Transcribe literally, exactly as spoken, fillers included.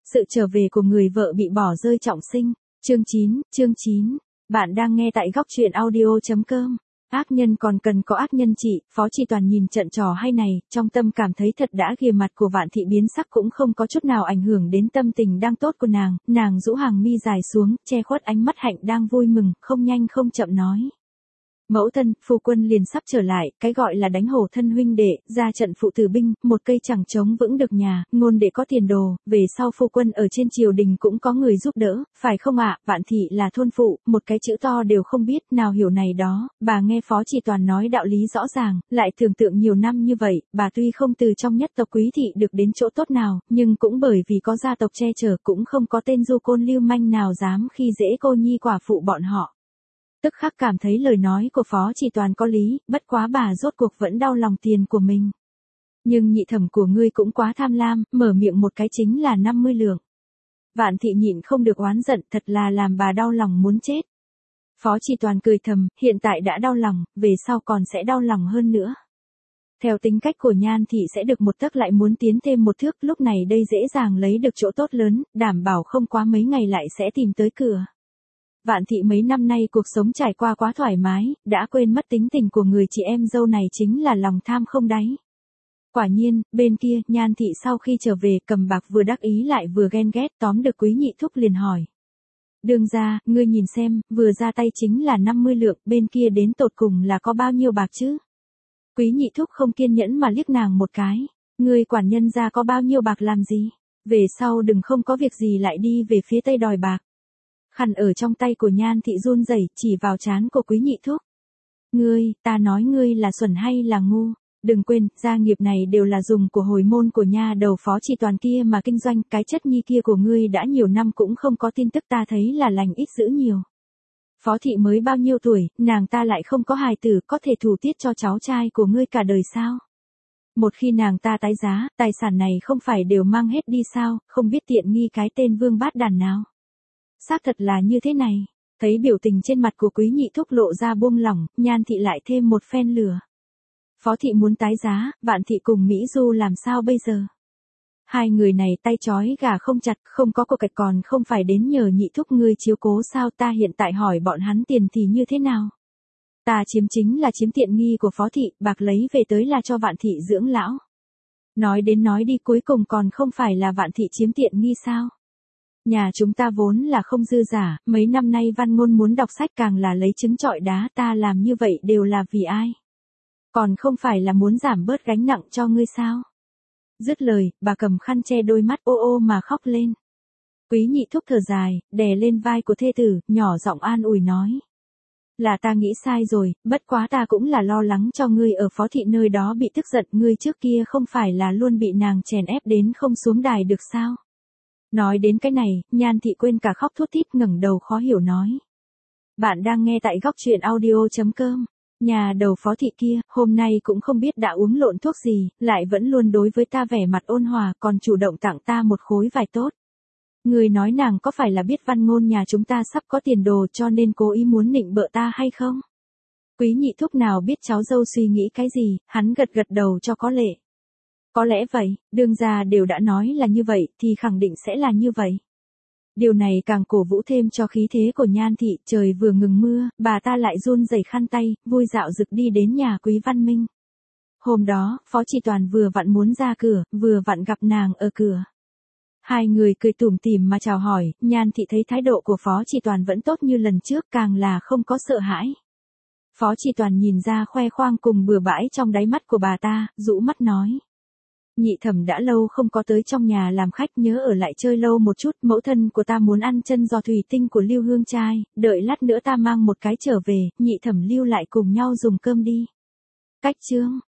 Sự trở về của người vợ bị bỏ rơi trọng sinh. Chương chín, chương chín. Bạn đang nghe tại góc truyện audio chấm com. Ác nhân còn cần có ác nhân chị, Phó Chi Toàn nhìn trận trò hay này, trong tâm cảm thấy thật đã ghìa, mặt của Vạn Thị biến sắc cũng không có chút nào ảnh hưởng đến tâm tình đang tốt của nàng, nàng rũ hàng mi dài xuống, che khuất ánh mắt hạnh đang vui mừng, không nhanh không chậm nói. Mẫu thân, phu quân liền sắp trở lại, cái gọi là đánh hổ thân huynh đệ, ra trận phụ tử binh, một cây chẳng chống vững được nhà, ngôn đệ có tiền đồ, về sau phu quân ở trên triều đình cũng có người giúp đỡ, phải không ạ? Vạn Thị là thôn phụ, một cái chữ to đều không biết, nào hiểu này đó, bà nghe Phó Chi Toàn nói đạo lý rõ ràng, lại tưởng tượng nhiều năm như vậy, bà tuy không từ trong nhất tộc quý thị được đến chỗ tốt nào, nhưng cũng bởi vì có gia tộc che chở cũng không có tên du côn lưu manh nào dám khi dễ cô nhi quả phụ bọn họ. Tức khắc cảm thấy lời nói của Phó Chi Toàn có lý, bất quá bà rốt cuộc vẫn đau lòng tiền của mình. Nhưng nhị thẩm của ngươi cũng quá tham lam, mở miệng một cái chính là năm mươi lượng. Vạn Thị nhịn không được oán giận, thật là làm bà đau lòng muốn chết. Phó Chi Toàn cười thầm, hiện tại đã đau lòng, về sau còn sẽ đau lòng hơn nữa. Theo tính cách của Nhan Thị sẽ được một tấc lại muốn tiến thêm một thước, lúc này đây dễ dàng lấy được chỗ tốt lớn, đảm bảo không quá mấy ngày lại sẽ tìm tới cửa. Vạn Thị mấy năm nay cuộc sống trải qua quá thoải mái, đã quên mất tính tình của người chị em dâu này chính là lòng tham không đáy. Quả nhiên, bên kia, Nhan Thị sau khi trở về cầm bạc vừa đắc ý lại vừa ghen ghét, tóm được Quý Nhị Thúc liền hỏi. Đương gia, ngươi nhìn xem, vừa ra tay chính là năm mươi lượng, bên kia đến tột cùng là có bao nhiêu bạc chứ? Quý Nhị Thúc không kiên nhẫn mà liếc nàng một cái, ngươi quản nhân gia có bao nhiêu bạc làm gì? Về sau đừng không có việc gì lại đi về phía tây đòi bạc. Khăn ở trong tay của Nhan Thị run rẩy chỉ vào trán của Quý Nhị Thúc. Ngươi, ta nói ngươi là xuẩn hay là ngu? Đừng quên, gia nghiệp này đều là dùng của hồi môn của nha đầu Phó Chi Toàn kia mà kinh doanh, cái chất nhi kia của ngươi đã nhiều năm cũng không có tin tức, ta thấy là lành ít dữ nhiều. Phó Thị mới bao nhiêu tuổi, nàng ta lại không có hài tử, có thể thủ tiết cho cháu trai của ngươi cả đời sao? Một khi nàng ta tái giá, tài sản này không phải đều mang hết đi sao, không biết tiện nghi cái tên vương bát đàn nào. Xác thật là như thế này. Thấy biểu tình trên mặt của Quý Nhị Thúc lộ ra buông lỏng, Nhan Thị lại thêm một phen lửa. Phó Thị muốn tái giá, Vạn Thị cùng Mỹ Du làm sao bây giờ? Hai người này tay trói gà không chặt, không có cục cạch còn không phải đến nhờ Nhị Thúc ngươi chiếu cố sao? Ta hiện tại hỏi bọn hắn tiền thì như thế nào? Ta chiếm chính là chiếm tiện nghi của Phó Thị, bạc lấy về tới là cho Vạn Thị dưỡng lão. Nói đến nói đi cuối cùng còn không phải là Vạn Thị chiếm tiện nghi sao? Nhà chúng ta vốn là không dư giả, mấy năm nay Văn Ngôn muốn đọc sách càng là lấy trứng trọi đá, ta làm như vậy đều là vì ai? Còn không phải là muốn giảm bớt gánh nặng cho ngươi sao? Dứt lời, bà cầm khăn che đôi mắt ô ô mà khóc lên. Quý Nhị Thúc thở dài, đè lên vai của thê tử, nhỏ giọng an ủi nói. Là ta nghĩ sai rồi, bất quá ta cũng là lo lắng cho ngươi ở Phó Thị nơi đó bị tức giận, ngươi trước kia không phải là luôn bị nàng chèn ép đến không xuống đài được sao? Nói đến cái này, Nhan Thị quên cả khóc thút thít, ngẩng đầu khó hiểu nói. Bạn đang nghe tại góc truyện audio chấm com. Nhà đầu Phó Thị kia, hôm nay cũng không biết đã uống lộn thuốc gì, lại vẫn luôn đối với ta vẻ mặt ôn hòa, còn chủ động tặng ta một khối vải tốt. Người nói nàng có phải là biết Văn Ngôn nhà chúng ta sắp có tiền đồ cho nên cố ý muốn nịnh bợ ta hay không? Quý Nhị Thúc nào biết cháu dâu suy nghĩ cái gì, hắn gật gật đầu cho có lệ. Có lẽ vậy, đương gia đều đã nói là như vậy, thì khẳng định sẽ là như vậy. Điều này càng cổ vũ thêm cho khí thế của Nhan Thị, trời vừa ngừng mưa, bà ta lại run rẩy khăn tay, vui dạo dực đi đến nhà Quý Văn Minh. Hôm đó, Phó Chi Toàn vừa vặn muốn ra cửa, vừa vặn gặp nàng ở cửa. Hai người cười tủm tỉm mà chào hỏi, Nhan Thị thấy thái độ của Phó Chi Toàn vẫn tốt như lần trước, càng là không có sợ hãi. Phó Chi Toàn nhìn ra khoe khoang cùng bừa bãi trong đáy mắt của bà ta, rũ mắt nói. Nhị thẩm đã lâu không có tới trong nhà làm khách, nhớ ở lại chơi lâu một chút, mẫu thân của ta muốn ăn chân giò thủy tinh của Lưu Hương trai, đợi lát nữa ta mang một cái trở về, nhị thẩm lưu lại cùng nhau dùng cơm đi. Cách chương,